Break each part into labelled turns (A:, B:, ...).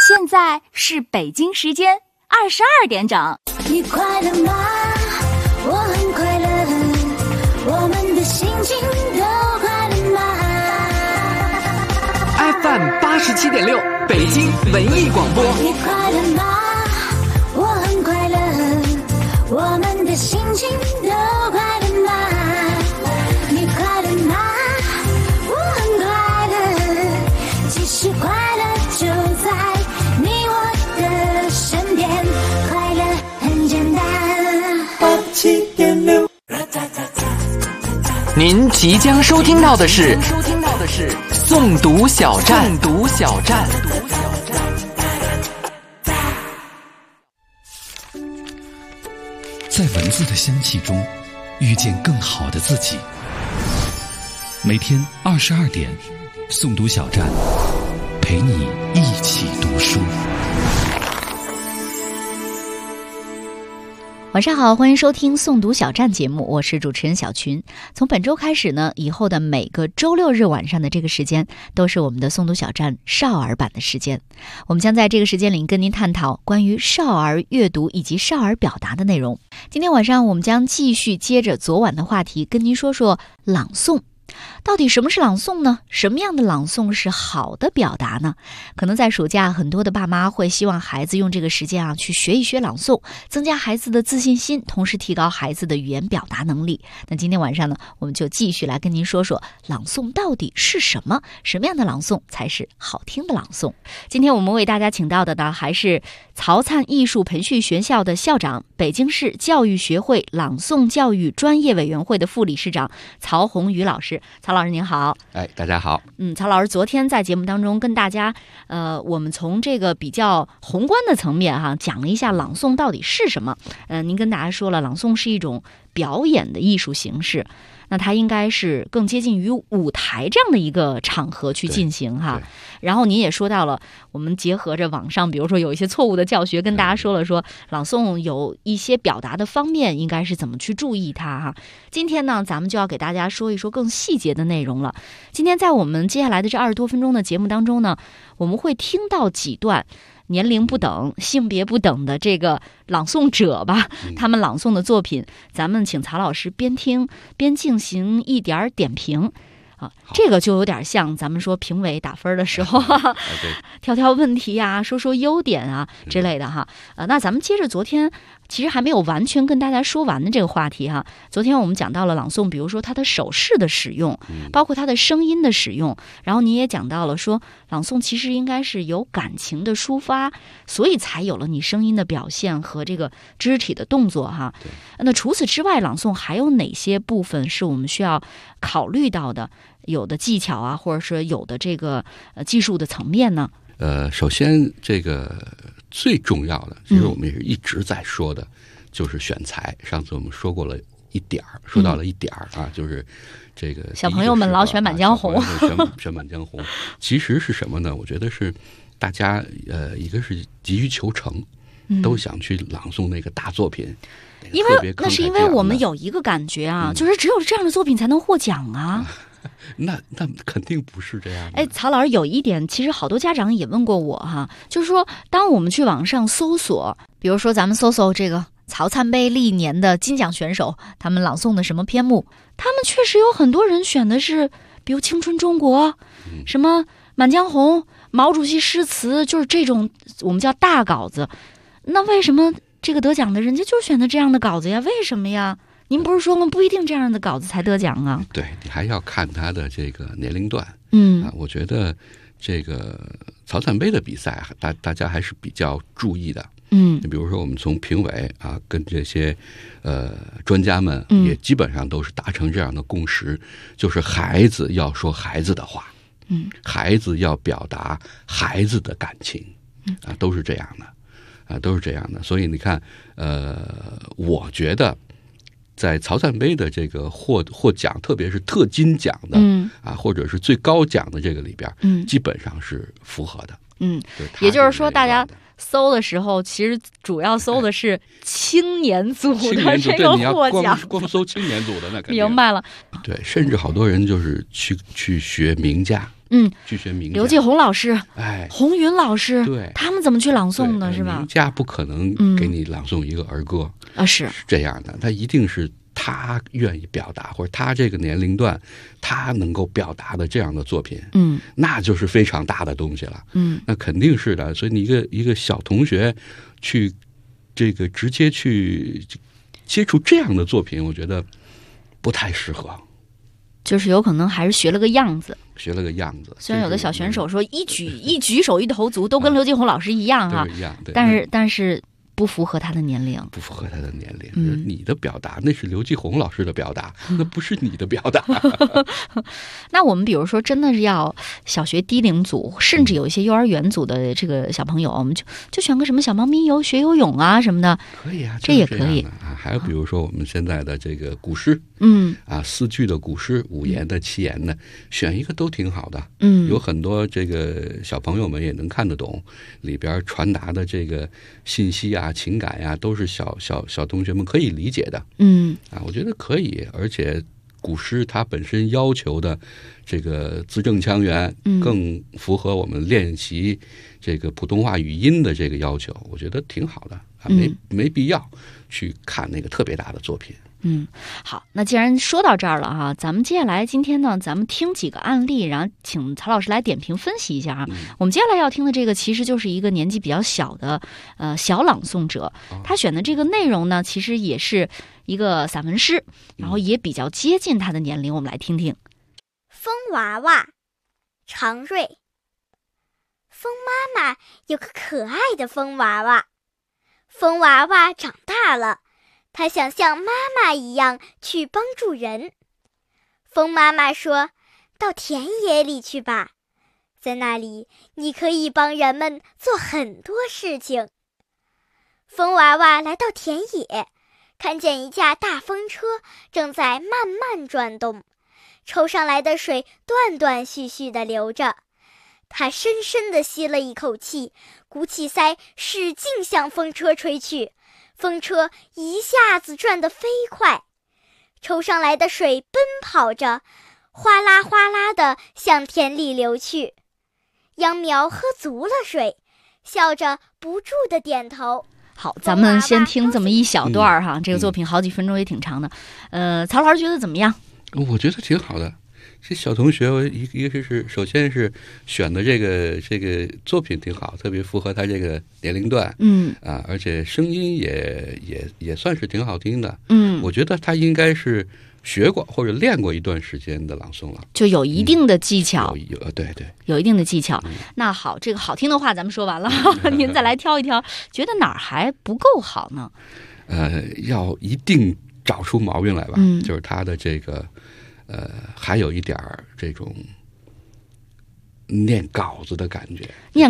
A: 现在是北京时间22点整。
B: 你快乐吗？我很快乐，我们的心情都快乐吗？
C: FM 87.6北京文艺广播。
B: 你快乐吗？我很快乐，我们的心情都快乐吗？你快乐吗？我很快乐，其实快乐就在你我的身边，快乐很简单。87.6。
C: 您即将收听到的是诵读小站。
D: 在文字的香气中遇见更好的自己。每天22点，诵读小站陪你一起读书。
E: 晚上好，欢迎收听诵读小站节目，我是主持人小群。从本周开始呢，以后的每个周六日晚上的这个时间都是我们的诵读小站少儿版的时间。我们将在这个时间里跟您探讨关于少儿阅读以及少儿表达的内容。今天晚上我们将继续接着昨晚的话题，跟您说说朗诵。到底什么是朗诵呢？什么样的朗诵是好的表达呢？可能在暑假，很多的爸妈会希望孩子用这个时间去学一学朗诵，增加孩子的自信心，同时提高孩子的语言表达能力。那今天晚上呢，我们就继续来跟您说说朗诵到底是什么，什么样的朗诵才是好听的朗诵。今天我们为大家请到的呢，还是曹灿艺术培训学校的校长，北京市教育学会朗诵教育专业委员会的副理事长曹宏宇老师。曹老师您好。
F: 大家好。
E: 曹老师昨天在节目当中跟大家我们从这个比较宏观的层面讲了一下朗诵到底是什么。您跟大家说了，朗诵是一种表演的艺术形式，那它应该是更接近于舞台这样的一个场合去进行然后您也说到了，我们结合着网上比如说有一些错误的教学，跟大家说了说朗诵有一些表达的方面应该是怎么去注意它今天呢，咱们就要给大家说一说更细节的内容了。今天在我们接下来的这20多分钟的节目当中呢，我们会听到几段年龄不等、性别不等的这个朗诵者吧，他们朗诵的作品，咱们请曹老师边听边进行一点点评这个就有点像咱们说评委打分的时候挑挑问题说说优点之类的那咱们接着昨天其实还没有完全跟大家说完的这个话题昨天我们讲到了朗诵，比如说它的手势的使用，包括它的声音的使用，然后你也讲到了说朗诵其实应该是有感情的抒发，所以才有了你声音的表现和这个肢体的动作那除此之外，朗诵还有哪些部分是我们需要考虑到的？有的技巧或者是有的这个技术的层面呢？
F: 首先这个最重要的，其实我们也是一直在说的，就是选材。上次我们说过了一点儿，说到了一点儿就是这个
E: 小朋友们老选满江红，
F: 选满江红。其实是什么呢？我觉得是大家一个是急于求成，都想去朗诵那个大作品。
E: 那是因为我们有一个感觉就是只有这样的作品才能获奖
F: 那肯定不是这样的。
E: 曹老师，有一点其实好多家长也问过我就是说当我们去网上搜索，比如说咱们搜索这个曹灿杯历年的金奖选手他们朗诵的什么篇目，他们确实有很多人选的是比如青春中国什么满江红、毛主席诗词，就是这种我们叫大稿子。那为什么这个得奖的人家就选的这样的稿子呀？为什么呀？您不是说吗？不一定这样的稿子才得奖
F: 对，你还要看他的这个年龄段。我觉得这个曹灿杯的比赛大家还是比较注意的。比如说我们从评委跟这些专家们也基本上都是达成这样的共识，就是孩子要说孩子的话，孩子要表达孩子的感情都是这样的都是这样的。所以你看我觉得在曹灿杯的这个获奖，特别是特金奖的或者是最高奖的这个里边基本上是符合的。
E: 也就是说大家搜的时候，其实主要搜的是青年组的这个获奖，
F: 光搜青年组的那肯定
E: 明白了。
F: 对，甚至好多人就是去学名家，去学名家，
E: 刘继红老师，
F: 哎，
E: 红云老师，
F: 对，
E: 他们怎么去朗诵呢？是吧？
F: 名家不可能给你朗诵一个儿歌
E: 是
F: 这样的，他一定是他愿意表达，或者他这个年龄段他能够表达的这样的作品，那就是非常大的东西了，那肯定是的。所以你一个小同学去这个直接去接触这样的作品，我觉得不太适合。
E: 就是有可能还是学了个样子。
F: 虽
E: 然有的小选手说一举手一投足都跟刘继红老师一样哈，
F: 一样，对，
E: 但是不符合他的年龄，
F: 你的表达那是刘继红老师的表达，那不是你的表达。
E: 那我们比如说真的是要小学低龄组，甚至有一些幼儿园组的这个小朋友，我们就选个什么小猫咪学游泳啊什么的，
F: 可以啊，
E: 这也可以
F: 啊。还有比如说我们现在的这个古诗，4句的古诗，5言的7言的，选一个都挺好的。有很多这个小朋友们也能看得懂，里边传达的这个信息啊、情感呀，都是小同学们可以理解的。我觉得可以，而且古诗它本身要求的这个字正腔圆，更符合我们练习这个普通话语音的这个要求，我觉得挺好的啊，没必要去看那个特别大的作品。
E: 好，那既然说到这儿了哈，咱们接下来今天呢，咱们听几个案例，然后请曹老师来点评分析一下哈。我们接下来要听的这个，其实就是一个年纪比较小的小朗诵者，他选的这个内容呢，其实也是一个散文诗，然后也比较接近他的年龄，我们来听听。
G: 风娃娃，常瑞。风妈妈有个可爱的风娃娃，风娃娃长大了，他想像妈妈一样去帮助人。风妈妈说，到田野里去吧，在那里你可以帮人们做很多事情。风娃娃来到田野，看见一架大风车正在慢慢转动，抽上来的水断断续续地流着。他深深地吸了一口气，鼓起腮，使劲向风车吹去。风车一下子转得飞快，抽上来的水奔跑着，哗啦哗啦地向田里流去。秧苗喝足了水，笑着不住地点头。
E: 好，咱们先听这么一小段哈，这个作品好几分钟也挺长的。曹老师觉得怎么样？
F: 我觉得挺好的。这小同学，一个是首先是选的这个作品挺好，特别符合他这个年龄段，而且声音也算是挺好听的，我觉得他应该是学过或者练过一段时间的朗诵了，
E: 就有一定的技巧，
F: 对，
E: 有一定的技巧。那好，这个好听的话咱们说完了，您再来挑一挑，觉得哪儿还不够好呢？
F: 要一定找出毛病来吧，就是他的这个。还有一点这种念稿子的感觉，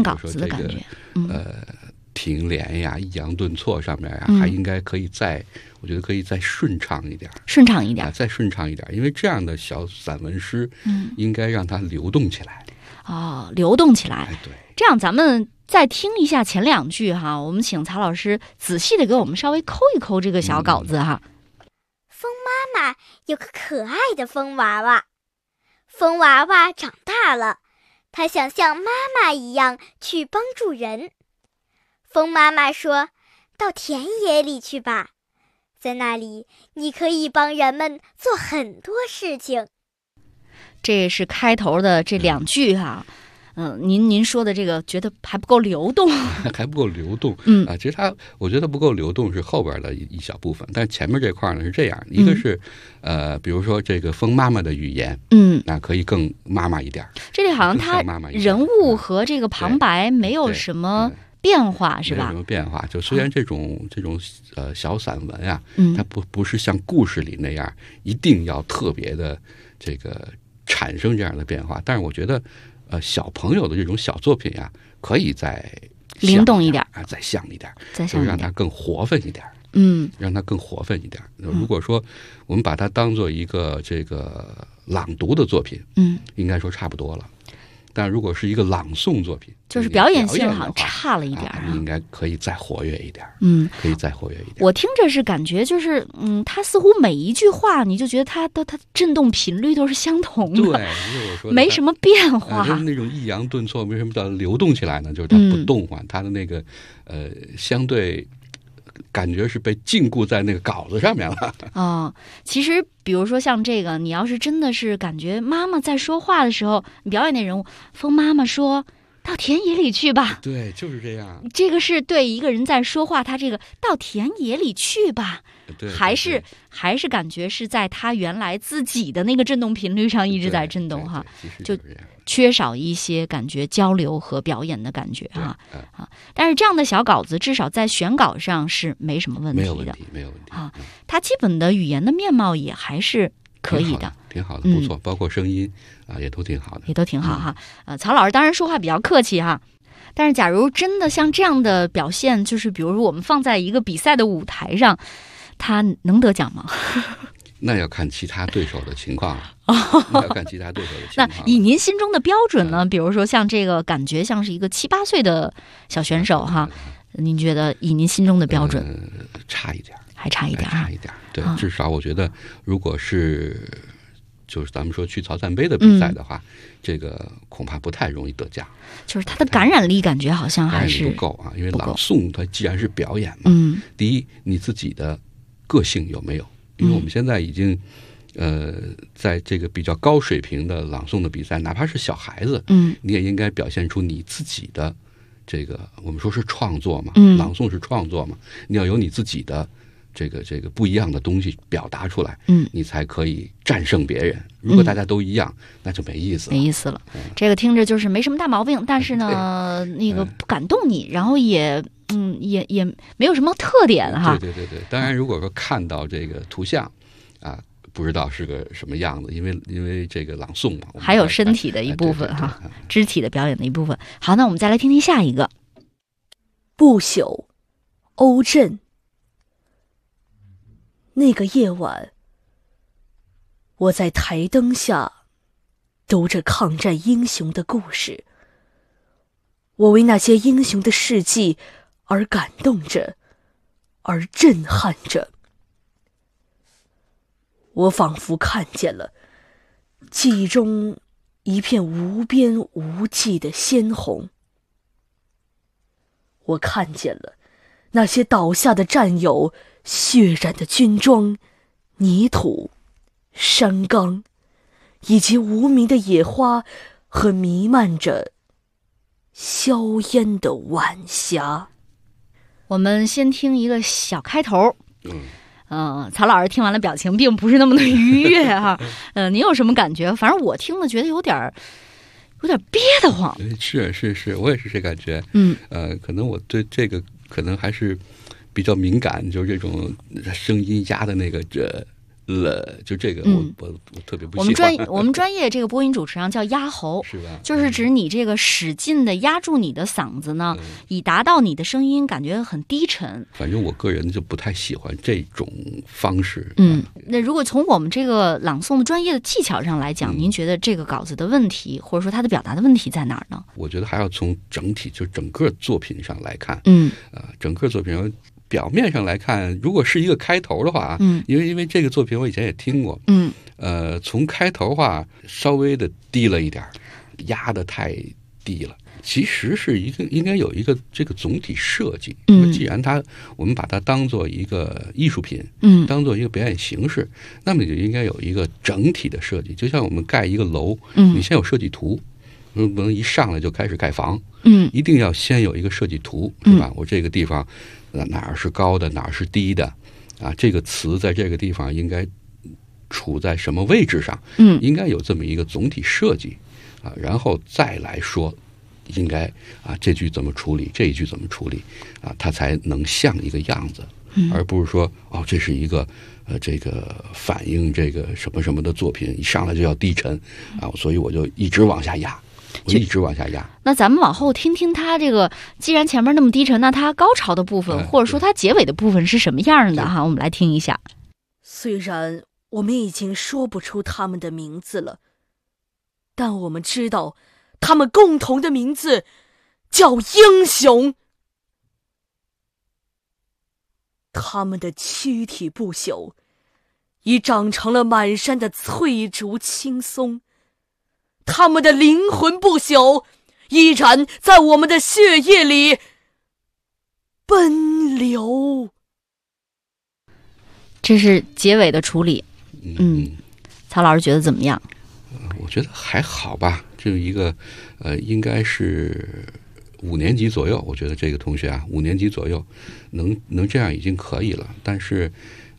F: 停连呀、抑扬顿挫上面呀，还应该可以我觉得可以再顺畅一点，再顺畅一点，因为这样的小散文诗，应该让它流动起来。
E: 流动起来。
F: 对，
E: 这样咱们再听一下前2句哈，我们请曹老师仔细的给我们稍微抠一抠这个小稿子哈。
G: 风妈妈有个可爱的风娃娃，风娃娃长大了，他想像妈妈一样去帮助人。风妈妈说，到田野里去吧，在那里你可以帮人们做很多事情。
E: 这是开头的这2句哈。您说的这个觉得还不够流动，
F: 还不够流动。其实我觉得不够流动是后边的一小部分，但前面这块呢是这样，一个是比如说这个风妈妈的语言，那可以更妈妈一点。
E: 这里好像他人物和这个旁白没有什么变化，是吧？
F: 没有什么变化，就虽然这种小散文啊，它不是像故事里那样一定要特别的这个产生这样的变化，但是我觉得。小朋友的这种小作品呀，可以再
E: 灵动一点
F: 啊，再像一点，就是让它更活泛一点。让它更活泛一点。如果说我们把它当做一个这个朗读的作品，应该说差不多了。 但如果是一个朗诵作品，
E: 就是表演性好像差了一点
F: 你应该可以再活跃一点。可以再活跃一点。
E: 我听着是感觉就是，他似乎每一句话，你就觉得它震动频率都是相同的，
F: 对，我说
E: 没什么变化。
F: 就是那种抑扬顿挫，为什么叫流动起来呢？就是它不动换，它的那个相对。感觉是被禁锢在那个稿子上面了。
E: 其实比如说像这个，你要是真的是感觉妈妈在说话的时候，你表演那人物，风妈妈说到田野里去吧，
F: 对，就是这样。
E: 这个是对一个人在说话，他这个到田野里去吧，
F: 对，
E: 还是感觉是在他原来自己的那个振动频率上一直在震动哈，就缺少一些感觉交流和表演的感觉哈。但是这样的小稿子至少在选稿上是没什么问题的，
F: 没有问题
E: 啊。它基本的语言的面貌也还是可以的，
F: 挺好的，不错，包括声音也都挺好的，
E: 也都挺好哈。曹老师当然说话比较客气哈，但是假如真的像这样的表现，就是比如说我们放在一个比赛的舞台上，他能得奖吗？
F: 那要看其他对手的情况了。要看其他对手的情况。
E: 那以您心中的标准呢？比如说像这个感觉像是一个7、8岁的小选手哈，您觉得以您心中的标准，
F: 差一点，
E: 还差一点，
F: 差一点。对，至少我觉得，如果是就是咱们说去曹赞杯的比赛的话，这个恐怕不太容易得奖。
E: 就是它的感染力感觉好像还是
F: 不够啊，因为朗诵它既然是表演嘛，第一你自己的个性有没有？因为我们现在已经，在这个比较高水平的朗诵的比赛，哪怕是小孩子，你也应该表现出你自己的这个，我们说是创作嘛，朗诵是创作嘛，你要有你自己的这个不一样的东西表达出来，你才可以战胜别人。如果大家都一样，那就没意思了。
E: 这个听着就是没什么大毛病，但是呢，那个不感动你，然后也没有什么特点哈。
F: 对。当然，如果说看到这个图像啊，不知道是个什么样子，因为这个朗诵嘛，
E: 还有身体的一部分哈，肢体的表演的一部分。好，那我们再来听听下一个。
H: 不朽，欧震。那个夜晚，我在台灯下读着抗战英雄的故事，我为那些英雄的事迹而感动着，而震撼着。我仿佛看见了记忆中一片无边无际的鲜红，我看见了那些倒下的战友血染的军装、泥土、山岗，以及无名的野花和弥漫着硝烟的晚霞。
E: 我们先听一个小开头。曹老师听完了表情并不是那么的愉悦哈。您有什么感觉？反正我听了觉得有点憋得慌。
F: 是，我也是这感觉。可能我对这个可能还是比较敏感，就是这种声音压的那个就这个我特别不喜欢。
E: 我们专业这个播音主持人叫压喉，
F: 是吧？
E: 就是指你这个使劲的压住你的嗓子呢，以达到你的声音感觉很低沉。
F: 反正我个人就不太喜欢这种方式。
E: 那如果从我们这个朗诵的专业的技巧上来讲，您觉得这个稿子的问题，或者说它的表达的问题在哪儿呢？
F: 我觉得还要从整体，就整个作品上来看。整个作品上。表面上来看，如果是一个开头的话，因为这个作品我以前也听过，从开头话稍微的低了一点，压得太低了。其实是应该有一个这个总体设计。既然我们把它当做一个艺术品，当做一个表演形式，那么你就应该有一个整体的设计。就像我们盖一个楼，你先有设计图，不能一上来就开始盖房，一定要先有一个设计图，是吧？我这个地方。哪儿是高的，哪儿是低的，这个词在这个地方应该处在什么位置上？应该有这么一个总体设计然后再来说，应该这句怎么处理，这一句怎么处理它才能像一个样子，而不是说这是一个这个反映这个什么什么的作品，一上来就要低沉所以我就一直往下压。
E: 那咱们往后听听他这个，既然前面那么低沉，那他高潮的部分，或者说他结尾的部分是什么样的哈？我们来听一下。
H: 虽然我们已经说不出他们的名字了，但我们知道他们共同的名字叫英雄。他们的躯体不朽，已长成了满山的翠竹青松；他们的灵魂不朽，依然在我们的血液里奔流。
E: 这是结尾的处理。曹老师觉得怎么样？
F: 我觉得还好吧，就一个应该是5年级左右，我觉得这个同学啊，5年级左右能这样已经可以了，但是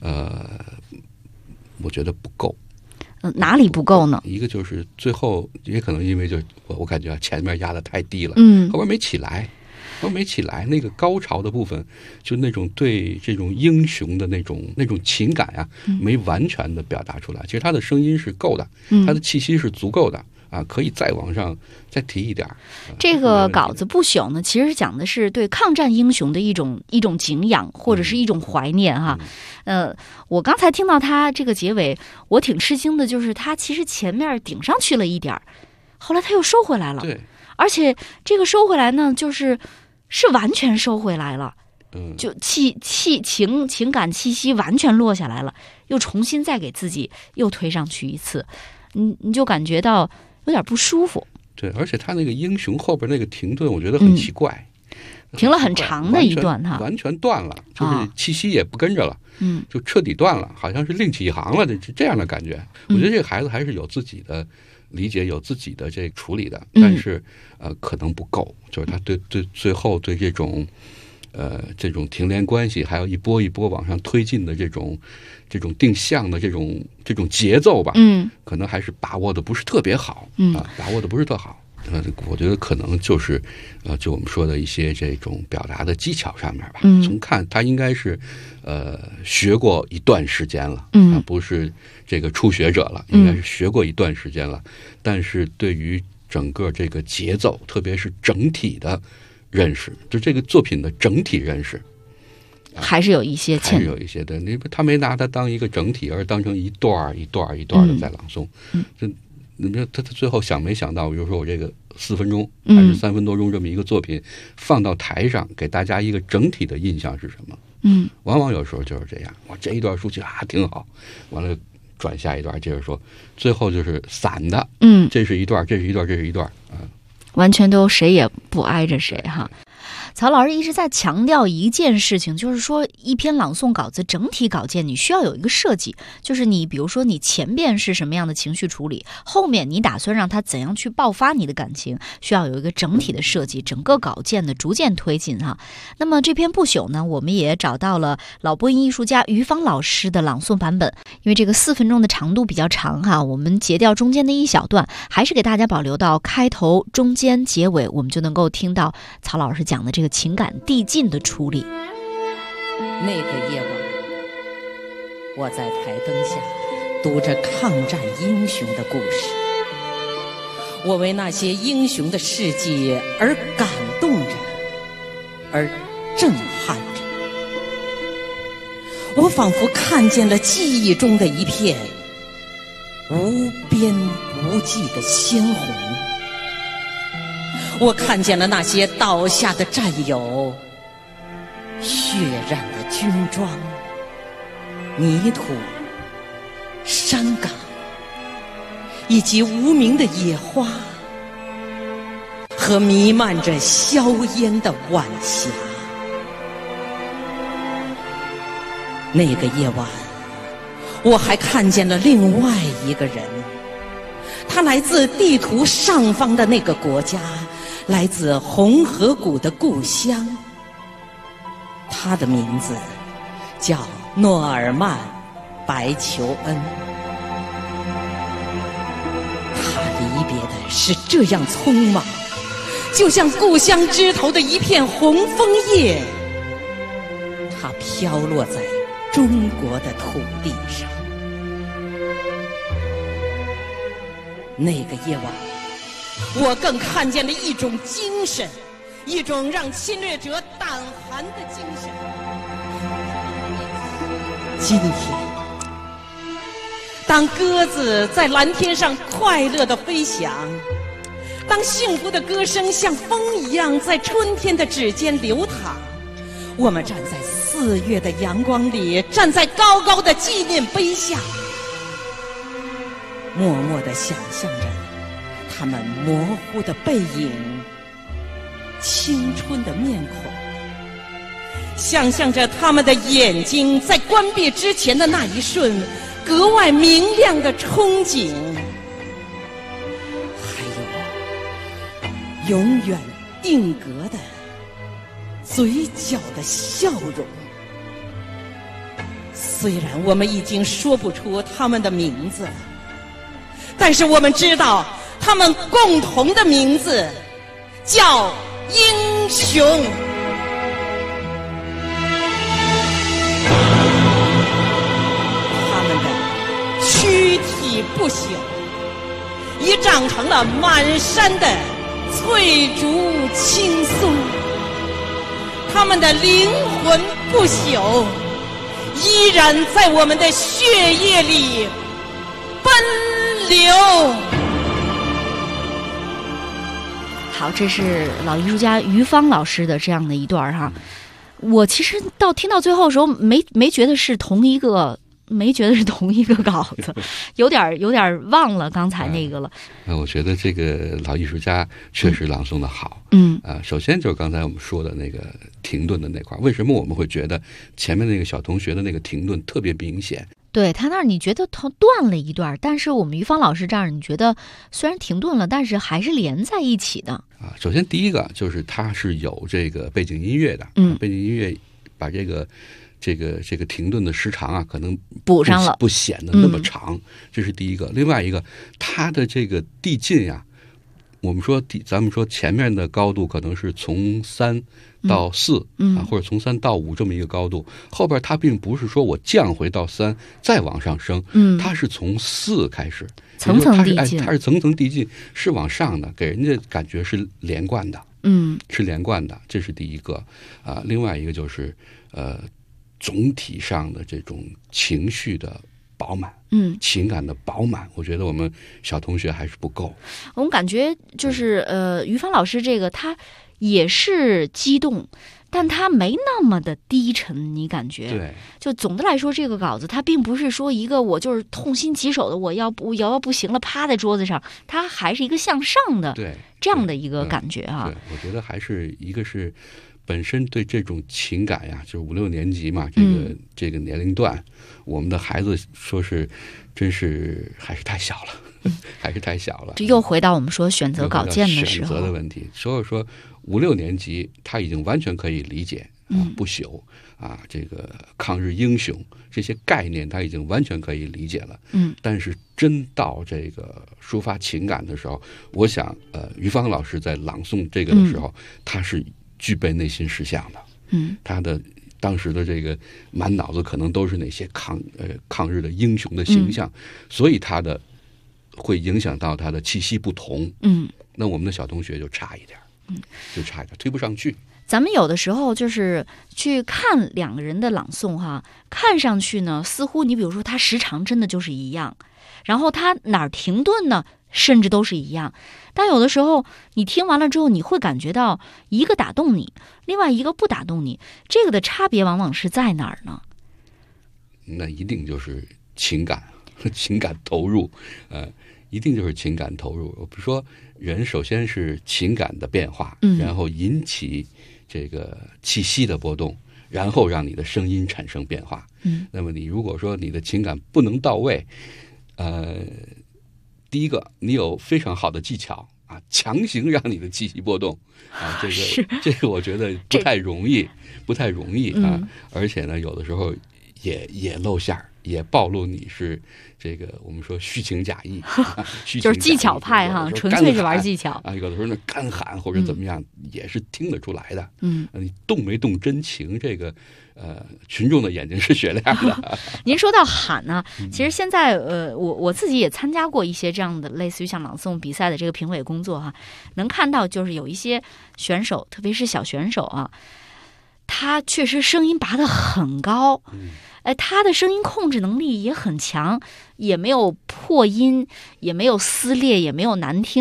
F: 我觉得不够。
E: 哪里不够呢？
F: 一个就是最后也可能因为就我感觉前面压得太低了，后边没起来。那个高潮的部分，就那种对这种英雄的那种情感啊，没完全的表达出来。其实他的声音是够的，他的气息是足够的啊，可以再往上再提一点。
E: 这个稿子不朽呢，其实讲的是对抗战英雄的一种敬仰或者是一种怀念哈。我刚才听到他这个结尾，我挺吃惊的，就是他其实前面顶上去了一点，后来他又收回来了。
F: 对，
E: 而且这个收回来呢，是完全收回来了，就情感气息完全落下来了，又重新再给自己又推上去一次，你就感觉到有点不舒服。
F: 对，而且他那个英雄后边那个停顿，我觉得很奇怪，
E: 停了很长的一段哈，
F: 完全断了，就是气息也不跟着了，就彻底断了，好像是另起一行了，这样的感觉。我觉得这个孩子还是有自己的理解，有自己的这个处理的，但是可能不够，就是他对最后对这种停连关系，还有一波一波往上推进的这种定向的这种节奏吧，可能还是把握的不是特别好，把握的不是特好。我觉得可能就是就我们说的一些这种表达的技巧上面吧，从看他应该是学过一段时间了，不是这个初学者了，应该是学过一段时间了，但是对于整个这个节奏，特别是整体的认识，就这个作品的整体认识，
E: 还是有一些欠，
F: 还是有一些的。他没拿它当一个整体，而当成一段一段一段的在朗诵。他最后想没想到，比如说我这个4分钟还是3分多钟这么一个作品，放到台上给大家一个整体的印象是什么？往往有时候就是这样，我这一段抒情挺好，完了转下一段接着说，最后就是散的，这是一段，这是一段，这是一段啊，
E: 完全都谁也不挨着谁哈。曹老师一直在强调一件事情，就是说一篇朗诵稿子整体稿件你需要有一个设计，就是你比如说你前边是什么样的情绪处理，后面你打算让它怎样去爆发你的感情，需要有一个整体的设计，整个稿件的逐渐推进哈。那么这篇不朽呢，我们也找到了老播音艺术家于芳老师的朗诵版本，因为这个4分钟的长度比较长哈，我们截掉中间的一小段，还是给大家保留到开头、中间、结尾，我们就能够听到曹老师讲的这个情感递进的处理。
I: 那个夜晚，我在台灯下读着抗战英雄的故事，我为那些英雄的事迹而感动着，而震撼着。我仿佛看见了记忆中的一片无边无际的鲜红，我看见了那些倒下的战友，血染的军装、泥土、山岗，以及无名的野花和弥漫着硝烟的晚霞。那个夜晚，我还看见了另外一个人，他来自地图上方的那个国家，来自红河谷的故乡。他的名字叫诺尔曼·白求恩。他离别的是这样匆忙，就像故乡枝头的一片红枫叶，它飘落在中国的土地上。那个夜晚，我更看见了一种精神，一种让侵略者胆寒的精神。今天，当鸽子在蓝天上快乐地飞翔， 当幸福的歌声像风一样在春天的指尖流淌，我们站在4月的阳光里，站在高高的纪念碑下，默默地想象着他们模糊的背影，青春的面孔，想象着他们的眼睛在关闭之前的那一瞬格外明亮的憧憬，还有永远定格的嘴角的笑容。虽然我们已经说不出他们的名字了，但是我们知道他们共同的名字叫英雄。他们的躯体不朽，已长成了满山的翠竹青松，他们的灵魂不朽，依然在我们的血液里奔流。
E: 好，这是老艺术家于芳老师的这样的一段哈。我其实听到最后的时候，没觉得是同一个稿子，有点忘了刚才那个了。
F: 我觉得这个老艺术家确实朗诵的好。首先就是刚才我们说的那个停顿的那块，为什么我们会觉得前面那个小同学的那个停顿特别明显？
E: 对，他那儿你觉得他断了一段，但是我们于芳老师这儿你觉得虽然停顿了，但是还是连在一起的。
F: 首先第一个就是它是有这个背景音乐的，背景音乐把这个停顿的时长啊，可能
E: 补上了，
F: 不显得那么长，这是第一个。另外一个，它的这个递进呀，我们说咱们说前面的高度可能是从3到4或者从3到5这么一个高度，后边它并不是说我降回到3再往上升，它是从4开始，
E: 层层递进，
F: 它是层层递进，是往上的，给人家感觉是连贯的，是连贯的，这是第一个另外一个就是总体上的这种情绪的饱满，情感的饱满，我觉得我们小同学还是不够。
E: 我们感觉就是于芳老师这个他也是激动，但他没那么的低沉，你感觉？
F: 对，
E: 就总的来说，这个稿子它并不是说一个我就是痛心疾首的，我要不行了，趴在桌子上，它还是一个向上的，
F: 对，
E: 这样的一个感觉哈。
F: 对，我觉得还是一个是本身对这种情感呀，就是5、6年级嘛，这个年龄段，我们的孩子说是真是还是太小了，还是太小了。
E: 这又回到我们说选择稿件的时候，
F: 选择的问题。所以说5、6年级他已经完全可以理解不朽这个抗日英雄这些概念他已经完全可以理解了。但是真到这个抒发情感的时候，我想于芳老师在朗诵这个的时候，他是具备内心实相的。他的当时的这个满脑子可能都是那些抗日的英雄的形象，所以他的会影响到他的气息不同。那我们的小同学就差一点，推不上去。
E: 咱们有的时候就是去看2个人的朗诵哈，看上去呢，似乎你比如说他时长真的就是一样，然后他哪儿停顿呢，甚至都是一样。但有的时候你听完了之后，你会感觉到一个打动你，另外一个不打动你，这个的差别往往是在哪儿呢？
F: 那一定就是情感投入，一定就是情感投入。比如说，人首先是情感的变化，然后引起这个气息的波动，然后让你的声音产生变化。那么你如果说你的情感不能到位，第一个，你有非常好的技巧强行让你的气息波动这个我觉得不太容易而且呢，有的时候也露馅儿，也暴露你是这个我们说虚情假意，
E: 就是技巧派纯粹是玩技巧
F: 有的时候呢干喊或者怎么样，也是听得出来的。你动没动真情，这个群众的眼睛是雪亮的。
E: 您说到喊呢，其实现在我自己也参加过一些这样的类似于像朗诵比赛的这个评委工作哈，能看到就是有一些选手，特别是小选手他确实声音拔得很高。他的声音控制能力也很强，也没有破音，也没有撕裂，也没有难听，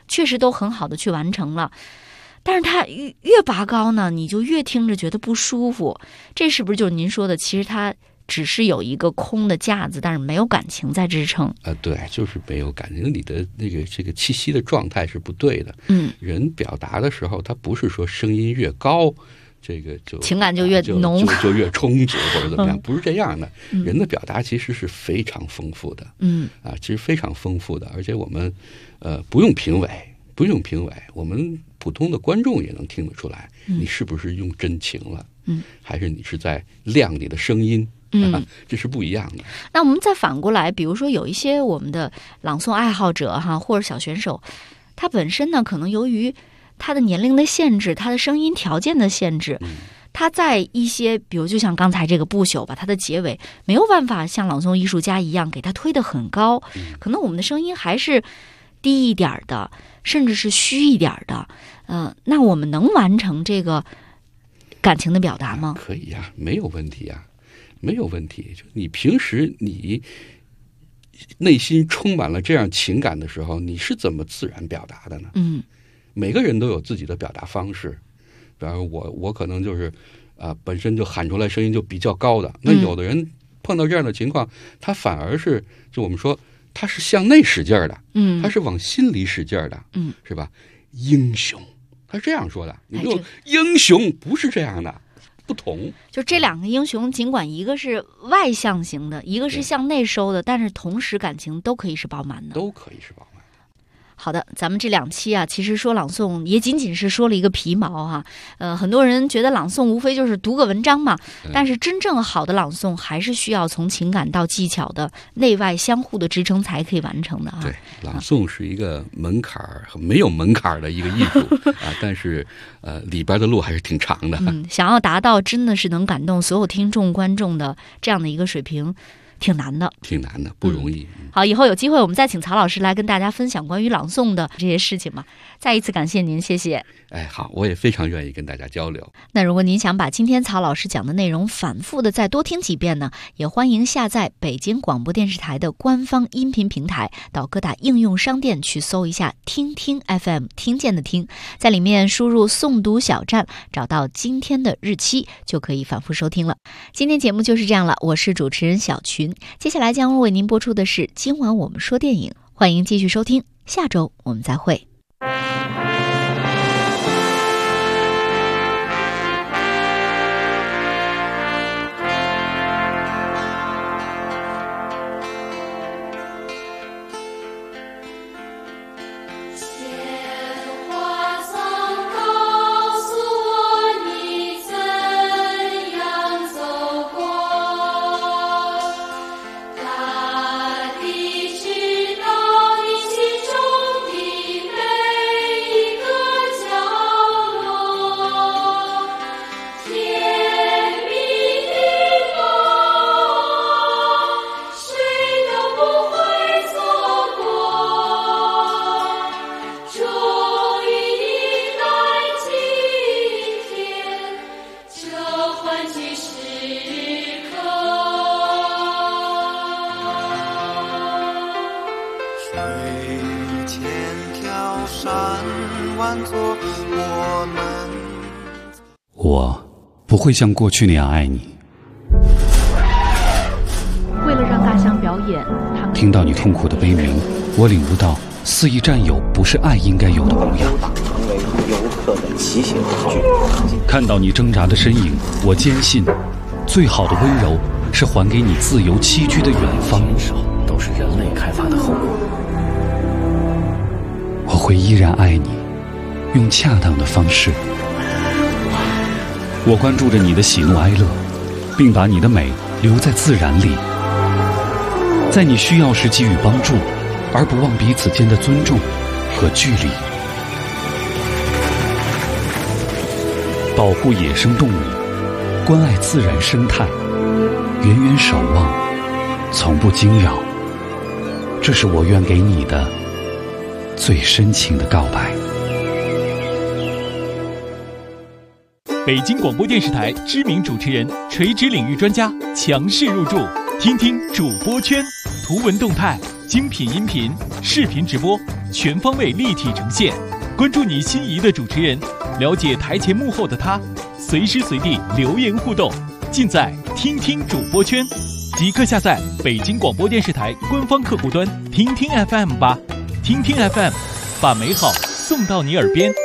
E: 确实都很好的去完成了。但是它越拔高呢，你就越听着觉得不舒服。这是不是就是您说的，其实它只是有一个空的架子，但是没有感情在支撑？
F: 对，就是没有感情，你的这个气息的状态是不对的。人表达的时候，他不是说声音越高，这个就
E: 情感就越浓，
F: 就越充足或者怎么样，不是这样的。人的表达其实是非常丰富的，其实非常丰富的，而且我们不用评委，我们普通的观众也能听得出来，你是不是用真情了，还是你是在亮你的声音。这是不一样的。
E: 那我们再反过来，比如说有一些我们的朗诵爱好者或者小选手，他本身呢可能由于他的年龄的限制，他的声音条件的限制，他在一些比如就像刚才这个不朽吧，他的结尾没有办法像朗诵艺术家一样给他推得很高，可能我们的声音还是低一点的，甚至是虚一点的。那我们能完成这个感情的表达吗？
F: 可以呀，没有问题呀。没有问题，就你平时你内心充满了这样情感的时候，你是怎么自然表达的呢？每个人都有自己的表达方式。比方说我可能就是本身就喊出来声音就比较高的，那有的人碰到这样的情况，他反而是就我们说他是向内使劲的，他是往心里使劲的，是吧？英雄，他是这样说的，你就英雄不是这样的。不同，
E: 就这两个英雄，尽管一个是外向型的，一个是向内收的，但是同时感情都可以是饱满的，
F: 都可以是饱满。
E: 好的，咱们这2期其实说朗诵也仅仅是说了一个皮毛很多人觉得朗诵无非就是读个文章嘛，但是真正好的朗诵还是需要从情感到技巧的内外相互的支撑才可以完成的
F: 对，朗诵是一个门槛和没有门槛的一个艺术但是里边的路还是挺长的。
E: 想要达到真的是能感动所有听众观众的这样的一个水平，挺难的，
F: 不容易。
E: 好，以后有机会我们再请曹老师来跟大家分享关于朗诵的这些事情吧。再一次感谢您，谢谢。
F: 好，我也非常愿意跟大家交流。
E: 那如果您想把今天曹老师讲的内容反复的再多听几遍呢，也欢迎下载北京广播电视台的官方音频平台，到各大应用商店去搜一下听听 FM， 听见的听，在里面输入诵读小站，找到今天的日期，就可以反复收听了。今天节目就是这样了，我是主持人小群，接下来将为您播出的是今晚我们说电影，欢迎继续收听，下周我们再会。
D: 我不会像过去那样爱你。
H: 为了让大象表演，他们
D: 听到你痛苦的悲鸣，我领悟到肆意占有不是爱应该有的模样。
J: 成为游客的骑行工具。
D: 看到你挣扎的身影，我坚信，最好的温柔是还给你自由栖居的远方。
J: 都是人类开发的后果。
D: 我会依然爱你，用恰当的方式。我关注着你的喜怒哀乐，并把你的美留在自然里，在你需要时给予帮助，而不忘彼此间的尊重和距离。保护野生动物，关爱自然生态，远远守望，从不惊扰。这是我愿给你的最深情的告白。
K: 北京广播电视台知名主持人、垂直领域专家强势入驻，听听主播圈，图文动态精品音频、视频直播，全方位立体呈现。关注你心仪的主持人，了解台前幕后的他，随时随地留言互动，尽在听听主播圈。即刻下载北京广播电视台官方客户端听听 FM 吧，听听 FM， 把美好送到你耳边。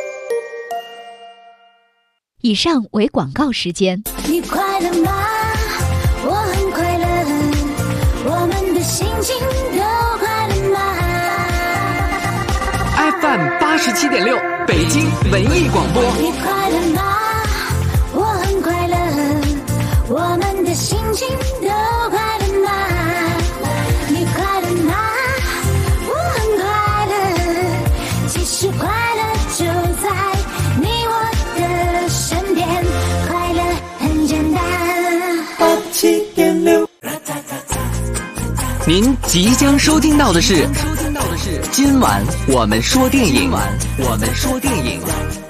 A: 以上为广告时间。
B: 你快乐吗？我很快乐，我们的心情都快乐吗
C: ？FM 87.6，北京文艺广播。
B: 你快乐吗？我很快乐，我们的心情都快乐吗？你快乐吗？我很快乐，其实快乐就在你我的身边，快乐很简单。87.6，
C: 您即将收听到的是今晚我们说电影。